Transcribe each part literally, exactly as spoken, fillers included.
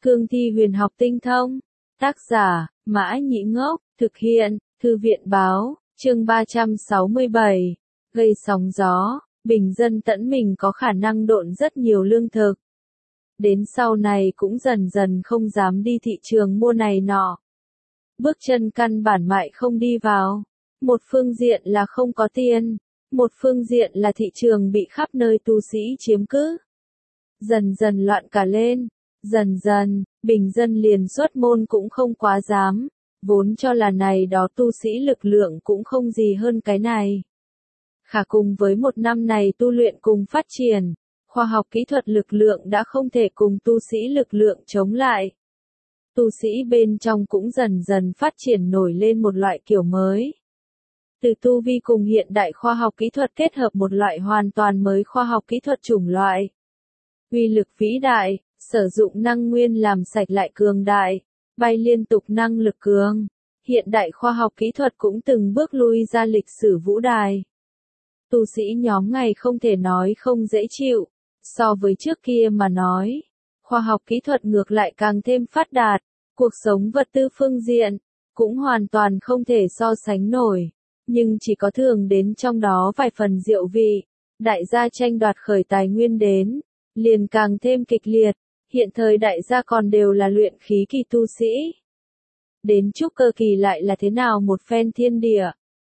Cương thi huyền học tinh thông. Tác giả, Mã Nhĩ Ngốc, thực hiện, Thư viện báo, chương ba trăm sáu mươi bảy. Gây sóng gió, bình dân tẫn mình có khả năng độn rất nhiều lương thực. Đến sau này cũng dần dần không dám đi thị trường mua này nọ. Bước chân căn bản mại không đi vào. Một phương diện là không có tiền, một phương diện là thị trường bị khắp nơi tu sĩ chiếm cứ. Dần dần loạn cả lên, dần dần, bình dân liền xuất môn cũng không quá dám, vốn cho là này đó tu sĩ lực lượng cũng không gì hơn cái này. Khả cùng với một năm này tu luyện cùng phát triển, khoa học kỹ thuật lực lượng đã không thể cùng tu sĩ lực lượng chống lại. Tu sĩ bên trong cũng dần dần phát triển nổi lên một loại kiểu mới. Từ tu vi cùng hiện đại khoa học kỹ thuật kết hợp một loại hoàn toàn mới khoa học kỹ thuật chủng loại. Uy lực vĩ đại, sử dụng năng nguyên làm sạch lại cường đại, bay liên tục năng lực cường. Hiện đại khoa học kỹ thuật cũng từng bước lui ra lịch sử vũ đài. Tu sĩ nhóm ngày không thể nói không dễ chịu, so với trước kia mà nói. Khoa học kỹ thuật ngược lại càng thêm phát đạt, cuộc sống vật tư phương diện, cũng hoàn toàn không thể so sánh nổi. Nhưng chỉ có thường đến trong đó vài phần diệu vị, đại gia tranh đoạt khởi tài nguyên đến, liền càng thêm kịch liệt, hiện thời đại gia còn đều là luyện khí kỳ tu sĩ. Đến trúc cơ kỳ lại là thế nào một phen thiên địa.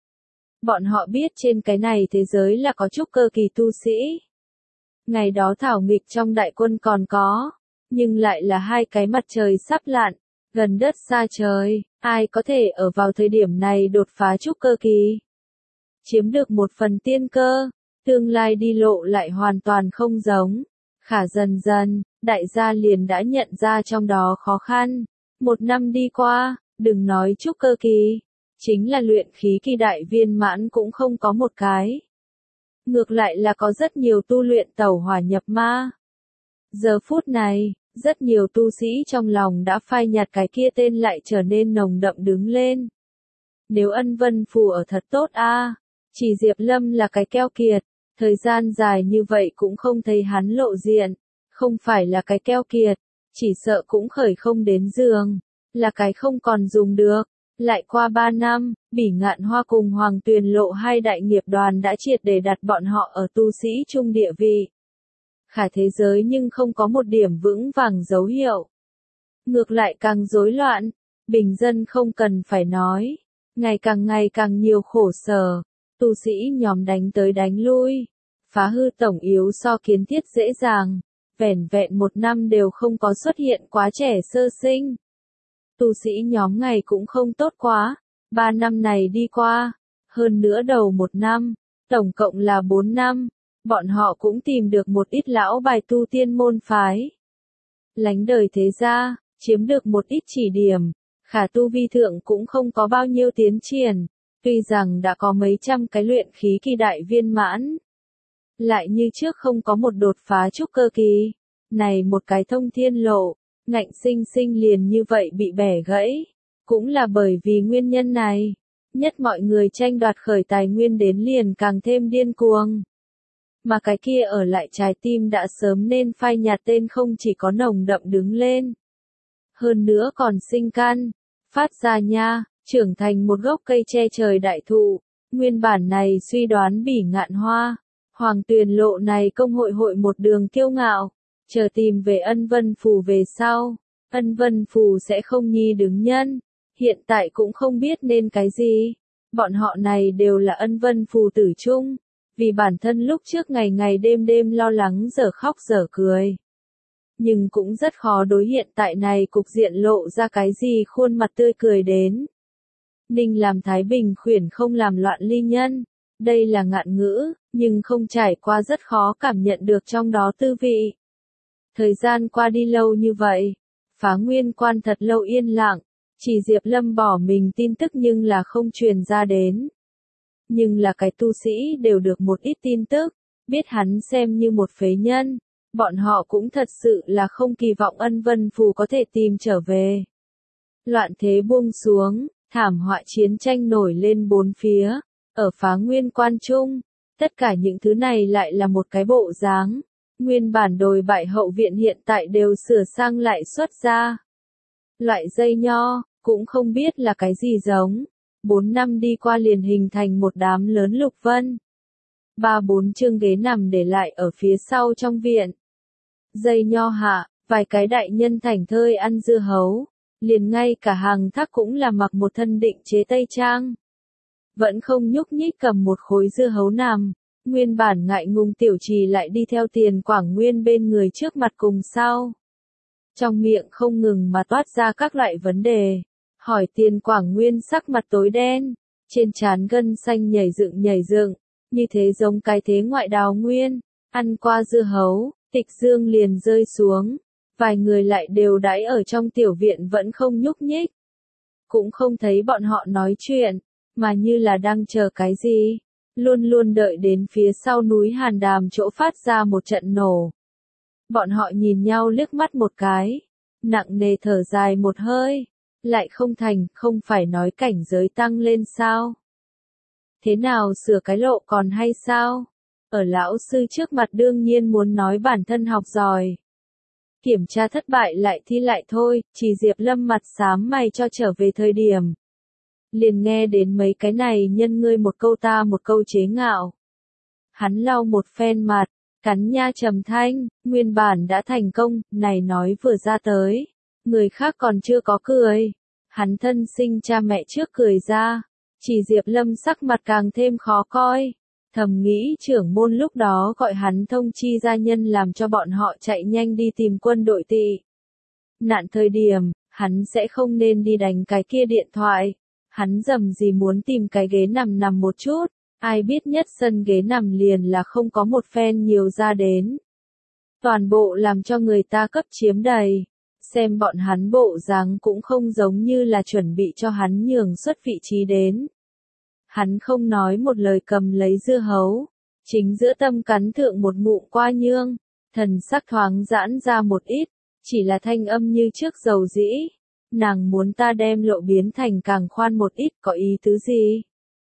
Bọn họ biết trên cái này thế giới là có trúc cơ kỳ tu sĩ. Ngày đó thảo nghịch trong đại quân còn có, nhưng lại là hai cái mặt trời sắp lặn, gần đất xa trời, ai có thể ở vào thời điểm này đột phá trúc cơ kỳ. Chiếm được một phần tiên cơ, tương lai đi lộ lại hoàn toàn không giống. Khả dần dần, đại gia liền đã nhận ra trong đó khó khăn. Một năm đi qua, đừng nói trúc cơ kỳ, chính là luyện khí kỳ đại viên mãn cũng không có một cái. Ngược lại là có rất nhiều tu luyện tẩu hỏa nhập ma. Giờ phút này, rất nhiều tu sĩ trong lòng đã phai nhạt cái kia tên lại trở nên nồng đậm đứng lên. Nếu Ân Vân Phù ở thật tốt a, chỉ Diệp Lâm là cái keo kiệt, thời gian dài như vậy cũng không thấy hắn lộ diện, không phải là cái keo kiệt, chỉ sợ cũng khởi không đến giường, là cái không còn dùng được. Lại qua ba năm, Bỉ Ngạn Hoa cùng Hoàng Tuyền Lộ hai đại nghiệp đoàn đã triệt để đặt bọn họ ở tu sĩ trung địa vị. Khả thế giới nhưng không có một điểm vững vàng dấu hiệu. Ngược lại càng rối loạn, bình dân không cần phải nói, ngày càng ngày càng nhiều khổ sở, tu sĩ nhóm đánh tới đánh lui, phá hư tổng yếu so kiến thiết dễ dàng, vẻn vẹn một năm đều không có xuất hiện quá trẻ sơ sinh. Tu sĩ nhóm ngày cũng không tốt quá, ba năm này đi qua, hơn nữa đầu một năm, tổng cộng là bốn năm. Bọn họ cũng tìm được một ít lão bài tu tiên môn phái. Lánh đời thế gia, chiếm được một ít chỉ điểm, khả tu vi thượng cũng không có bao nhiêu tiến triển, tuy rằng đã có mấy trăm cái luyện khí kỳ đại viên mãn. Lại như trước không có một đột phá trúc cơ kỳ, này một cái thông thiên lộ, ngạnh sinh sinh liền như vậy bị bẻ gãy, cũng là bởi vì nguyên nhân này, nhất mọi người tranh đoạt khởi tài nguyên đến liền càng thêm điên cuồng. Mà cái kia ở lại trái tim đã sớm nên phai nhạt tên không chỉ có nồng đậm đứng lên. Hơn nữa còn sinh căn, phát ra nha, trưởng thành một gốc cây che trời đại thụ. Nguyên bản này suy đoán Bỉ Ngạn Hoa, Hoàng Tuyền Lộ này công hội hội một đường kiêu ngạo, chờ tìm về Ân Vân Phù về sau. Ân Vân Phù sẽ không nhi đứng nhân, hiện tại cũng không biết nên cái gì. Bọn họ này đều là Ân Vân Phù tử chung. Vì bản thân lúc trước ngày ngày đêm đêm lo lắng dở khóc dở cười. Nhưng cũng rất khó đối hiện tại này cục diện lộ ra cái gì khuôn mặt tươi cười đến. Ninh làm Thái Bình khuyển không làm loạn ly nhân. Đây là ngạn ngữ, nhưng không trải qua rất khó cảm nhận được trong đó tư vị. Thời gian qua đi lâu như vậy, Phá Nguyên Quan thật lâu yên lặng, chỉ Diệp Lâm bỏ mình tin tức nhưng là không truyền ra đến. Nhưng là cái tu sĩ đều được một ít tin tức, biết hắn xem như một phế nhân, bọn họ cũng thật sự là không kỳ vọng Ân Vân Phù có thể tìm trở về. Loạn thế buông xuống, thảm họa chiến tranh nổi lên bốn phía, ở Phá Nguyên Quan trung, tất cả những thứ này lại là một cái bộ dáng, Nguyên bản đồi bại hậu viện hiện tại đều sửa sang lại xuất ra. Loại dây nho, cũng không biết là cái gì giống. Bốn năm đi qua liền hình thành một đám lớn lục vân. Ba bốn chương ghế nằm để lại ở phía sau trong viện. Dây nho hạ, vài cái đại nhân thảnh thơi ăn dưa hấu. Liền ngay cả hàng thác cũng là mặc một thân định chế tây trang. Vẫn không nhúc nhích cầm một khối dưa hấu nằm. Nguyên bản ngại ngùng tiểu trì lại đi theo Tiền Quảng Nguyên bên người trước mặt cùng sau. Trong miệng không ngừng mà toát ra các loại vấn đề. Hỏi Tiền Quảng Nguyên sắc mặt tối đen. Trên trán gân xanh nhảy dựng nhảy dựng. Như thế giống cái thế ngoại đào nguyên. Ăn qua dưa hấu, Tịch Dương liền rơi xuống. Vài người lại đều đãi ở trong tiểu viện vẫn không nhúc nhích. Cũng không thấy bọn họ nói chuyện, mà như là đang chờ cái gì. Luôn luôn đợi đến phía sau núi Hàn Đàm chỗ phát ra một trận nổ. Bọn họ nhìn nhau liếc mắt một cái. Nặng nề thở dài một hơi. Lại không thành, không phải nói cảnh giới tăng lên sao? Thế nào sửa cái lộ còn hay sao? Ở lão sư trước mặt đương nhiên muốn nói bản thân học giỏi. Kiểm tra thất bại lại thi lại thôi, chỉ Diệp Lâm mặt xám mày cho trở về thời điểm. Liền nghe đến mấy cái này nhân ngươi một câu ta một câu chế ngạo. Hắn lau một phen mặt, cắn nha trầm thanh, nguyên bản đã thành công, này nói vừa ra tới. Người khác còn chưa có cười. Hắn thân sinh cha mẹ trước cười ra. Chỉ Diệp Lâm sắc mặt càng thêm khó coi. Thầm nghĩ trưởng môn lúc đó gọi hắn thông chi gia nhân làm cho bọn họ chạy nhanh đi tìm quân đội tị. Nạn thời điểm, hắn sẽ không nên đi đánh cái kia điện thoại. Hắn dầm gì muốn tìm cái ghế nằm nằm một chút, ai biết nhất sân ghế nằm liền là không có một phen nhiều ra đến. Toàn bộ làm cho người ta cấp chiếm đầy. Xem bọn hắn bộ dáng cũng không giống như là chuẩn bị cho hắn nhường xuất vị trí đến. Hắn không nói một lời cầm lấy dưa hấu, chính giữa tâm cắn thượng một ngụm qua nhương, thần sắc thoáng giãn ra một ít, chỉ là thanh âm như trước dầu dĩ. Nàng muốn ta đem lộ biến thành càng khoan một ít có ý tứ gì?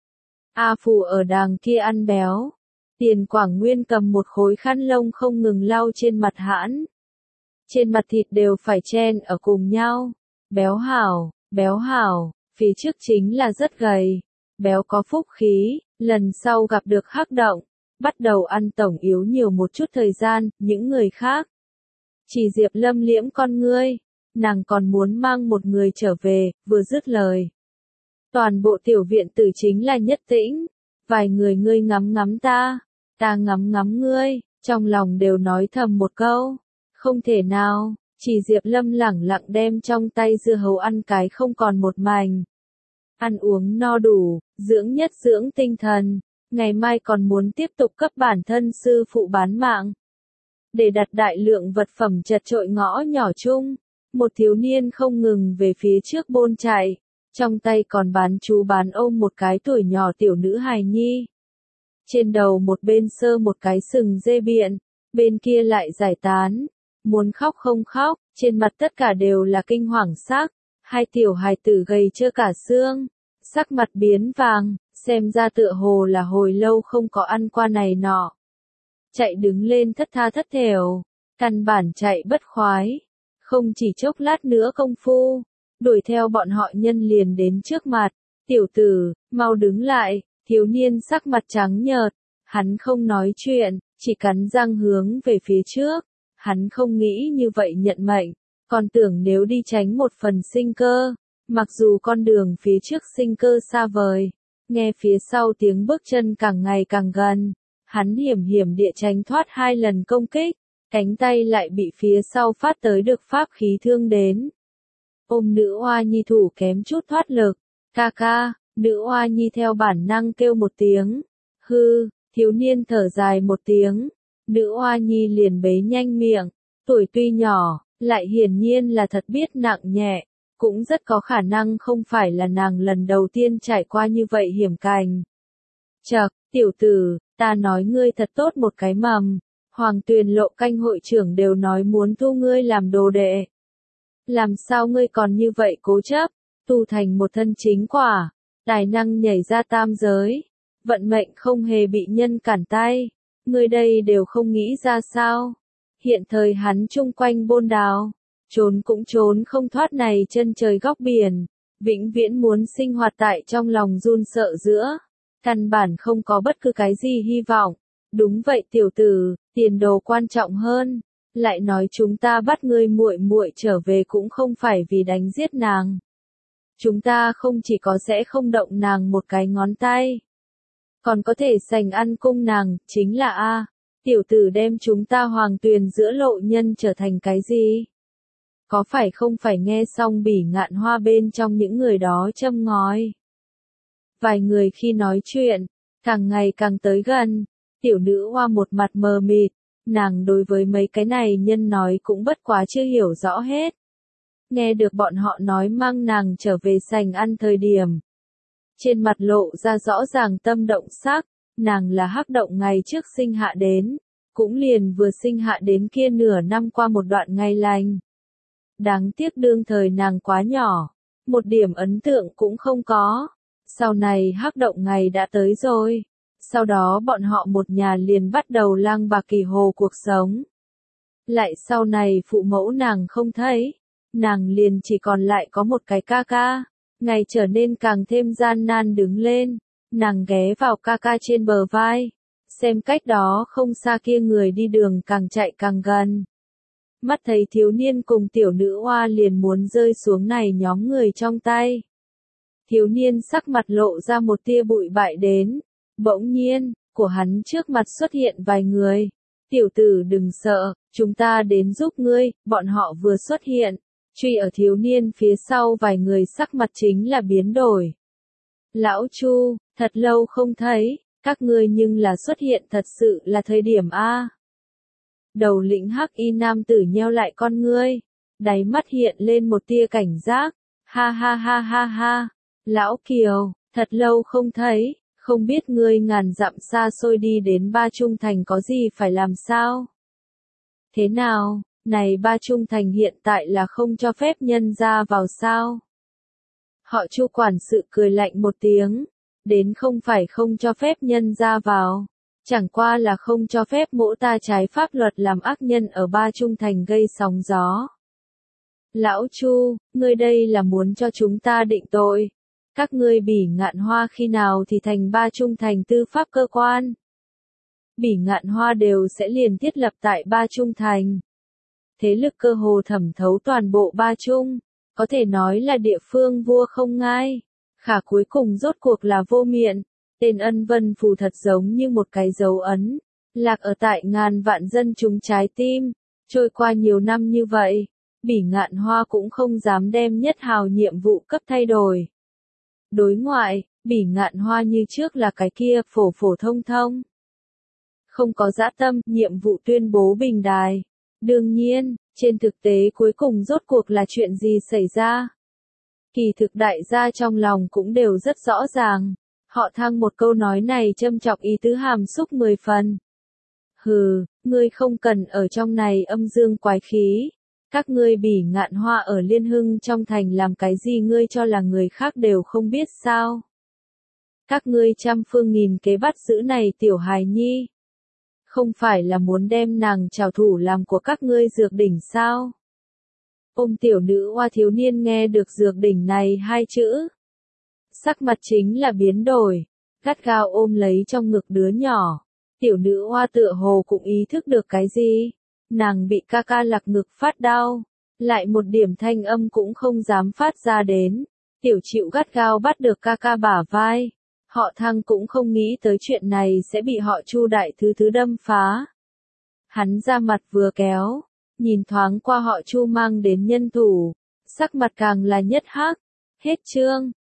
A Phù ở đàng kia ăn béo. Tiền Quảng Nguyên cầm một khối khăn lông không ngừng lau trên mặt hãn. Trên mặt thịt đều phải chen ở cùng nhau. Béo hảo, béo hảo, phía trước chính là rất gầy. Béo có phúc khí, lần sau gặp được hắc động, bắt đầu ăn tổng yếu nhiều một chút thời gian, những người khác. Chỉ Diệp Lâm liễm con ngươi, nàng còn muốn mang một người trở về, vừa dứt lời. Toàn bộ tiểu viện tử chính là nhất tĩnh, vài người ngươi ngắm ngắm ta, ta ngắm ngắm ngươi, trong lòng đều nói thầm một câu, không thể nào, chỉ Diệp Lâm lẳng lặng đem trong tay dưa hấu ăn cái không còn một mảnh. Ăn uống no đủ, dưỡng nhất dưỡng tinh thần, ngày mai còn muốn tiếp tục cấp bản thân sư phụ bán mạng. Để đặt đại lượng vật phẩm chật trội ngõ nhỏ chung, một thiếu niên không ngừng về phía trước bôn chạy, trong tay còn bán chú bán ôm một cái tuổi nhỏ tiểu nữ hài nhi. Trên đầu một bên sơ một cái sừng dê biện, bên kia lại giải tán, muốn khóc không khóc, trên mặt tất cả đều là kinh hoàng sắc. Hai tiểu hài tử gầy trơ cả xương, sắc mặt biến vàng, xem ra tựa hồ là hồi lâu không có ăn qua này nọ. Chạy đứng lên thất tha thất thểu, căn bản chạy bất khoái, không chỉ chốc lát nữa công phu, đuổi theo bọn họ nhân liền đến trước mặt, tiểu tử, mau đứng lại, thiếu niên sắc mặt trắng nhợt, hắn không nói chuyện, chỉ cắn răng hướng về phía trước, hắn không nghĩ như vậy nhận mệnh. Còn tưởng nếu đi tránh một phần sinh cơ, mặc dù con đường phía trước sinh cơ xa vời, nghe phía sau tiếng bước chân càng ngày càng gần, hắn hiểm hiểm địa tránh thoát hai lần công kích, cánh tay lại bị phía sau phát tới được pháp khí thương đến. Ôm nữ oa nhi thủ kém chút thoát lực, ca ca, nữ oa nhi theo bản năng kêu một tiếng, hư, thiếu niên thở dài một tiếng, nữ oa nhi liền bế nhanh miệng, tuổi tuy nhỏ, lại hiển nhiên là thật biết nặng nhẹ, cũng rất có khả năng không phải là nàng lần đầu tiên trải qua như vậy hiểm cảnh. Chậc, tiểu tử, ta nói ngươi thật tốt một cái mầm, Hoàng Tuyền Lộ canh hội trưởng đều nói muốn thu ngươi làm đồ đệ. Làm sao ngươi còn như vậy cố chấp, tu thành một thân chính quả, tài năng nhảy ra tam giới, vận mệnh không hề bị nhân cản tay, Ngươi đây đều không nghĩ ra sao? Hiện thời hắn chung quanh bôn đào, trốn cũng trốn không thoát này chân trời góc biển, vĩnh viễn muốn sinh hoạt tại trong lòng run sợ giữa, căn bản không có bất cứ cái gì hy vọng. Đúng vậy tiểu tử, tiền đồ quan trọng hơn. Lại nói chúng ta bắt ngươi muội muội trở về cũng không phải vì đánh giết nàng. Chúng ta không chỉ có sẽ không động nàng một cái ngón tay, còn có thể sành ăn cung nàng, chính là a, tiểu tử đem chúng ta Hoàng Tuyền giữa lộ nhân trở thành cái gì? Có phải không phải nghe xong Bỉ Ngạn Hoa bên trong những người đó châm ngòi? Vài người khi nói chuyện, càng ngày càng tới gần, tiểu nữ hoa một mặt mờ mịt, nàng đối với mấy cái này nhân nói cũng bất quá chưa hiểu rõ hết. Nghe được bọn họ nói mang nàng trở về sành ăn thời điểm. Trên mặt lộ ra rõ ràng tâm động sắc, nàng là hắc động ngày trước sinh hạ đến, cũng liền vừa sinh hạ đến kia nửa năm qua một đoạn ngày lành. Đáng tiếc đương thời nàng quá nhỏ, một điểm ấn tượng cũng không có. Sau này hắc động ngày đã tới rồi. Sau đó bọn họ một nhà liền bắt đầu lang bạc kỳ hồ cuộc sống. Lại sau này phụ mẫu nàng không thấy, nàng liền chỉ còn lại có một cái ca ca. Ngày trở nên càng thêm gian nan đứng lên, nàng ghé vào ca ca trên bờ vai, xem cách đó không xa kia người đi đường càng chạy càng gần. Mắt thấy thiếu niên cùng tiểu nữ hoa liền muốn rơi xuống này nhóm người trong tay. Thiếu niên sắc mặt lộ ra một tia bụi bại đến, bỗng nhiên, của hắn trước mặt xuất hiện vài người. Tiểu tử đừng sợ, chúng ta đến giúp ngươi, bọn họ vừa xuất hiện. Truy ở thiếu niên phía sau vài người sắc mặt chính là biến đổi. Lão Chu, thật lâu không thấy, các ngươi nhưng là xuất hiện thật sự là thời điểm A. Đầu lĩnh hắc y nam tử nheo lại con ngươi, đáy mắt hiện lên một tia cảnh giác, ha ha ha ha ha, lão Kiều, thật lâu không thấy, không biết ngươi ngàn dặm xa xôi đi đến Ba Trung Thành có gì phải làm sao? Thế nào? Này Ba Trung Thành hiện tại là không cho phép nhân ra vào sao? Họ Chu quản sự cười lạnh một tiếng, đến không phải không cho phép nhân ra vào, chẳng qua là không cho phép mỗ ta trái pháp luật làm ác nhân ở Ba Trung Thành gây sóng gió. Lão Chu, ngươi đây là muốn cho chúng ta định tội. Các ngươi Bỉ Ngạn Hoa khi nào thì thành Ba Trung Thành tư pháp cơ quan? Bỉ Ngạn Hoa đều sẽ liền thiết lập tại Ba Trung Thành. Thế lực cơ hồ thẩm thấu toàn bộ Ba Trung, có thể nói là địa phương vua không ngai. Khả cuối cùng rốt cuộc là vô miệng, tên Ân Vân Phù thật giống như một cái dấu ấn, lạc ở tại ngàn vạn dân chúng trái tim. Trôi qua nhiều năm như vậy, Bỉ Ngạn Hoa cũng không dám đem nhất hào nhiệm vụ cấp thay đổi. Đối ngoại, Bỉ Ngạn Hoa như trước là cái kia phổ phổ thông thông. Không có dã tâm, nhiệm vụ tuyên bố bình đài. Đương nhiên, trên thực tế cuối cùng rốt cuộc là chuyện gì xảy ra? Kỳ thực đại gia trong lòng cũng đều rất rõ ràng. Họ Thăng một câu nói này châm chọc ý tứ hàm xúc mười phần. Hừ, ngươi không cần ở trong này âm dương quái khí. Các ngươi Bỉ Ngạn Hoa ở Liên Hưng trong thành làm cái gì ngươi cho là người khác đều không biết sao? Các ngươi trăm phương nghìn kế bắt giữ này tiểu hài nhi. Không phải là muốn đem nàng trảo thủ làm của các ngươi dược đỉnh sao? Ôm tiểu nữ hoa thiếu niên nghe được dược đỉnh này hai chữ. Sắc mặt chính là biến đổi, gắt gao ôm lấy trong ngực đứa nhỏ. Tiểu nữ hoa tựa hồ cũng ý thức được cái gì. Nàng bị ca ca lặc ngực phát đau, lại một điểm thanh âm cũng không dám phát ra đến. Tiểu chịu gắt gao bắt được ca ca bả vai. Họ Thăng cũng không nghĩ tới chuyện này sẽ bị họ Chu đại thứ thứ đâm phá. Hắn ra mặt vừa kéo, nhìn thoáng qua họ Chu mang đến nhân thủ, sắc mặt càng là nhất hắc. Hết chương.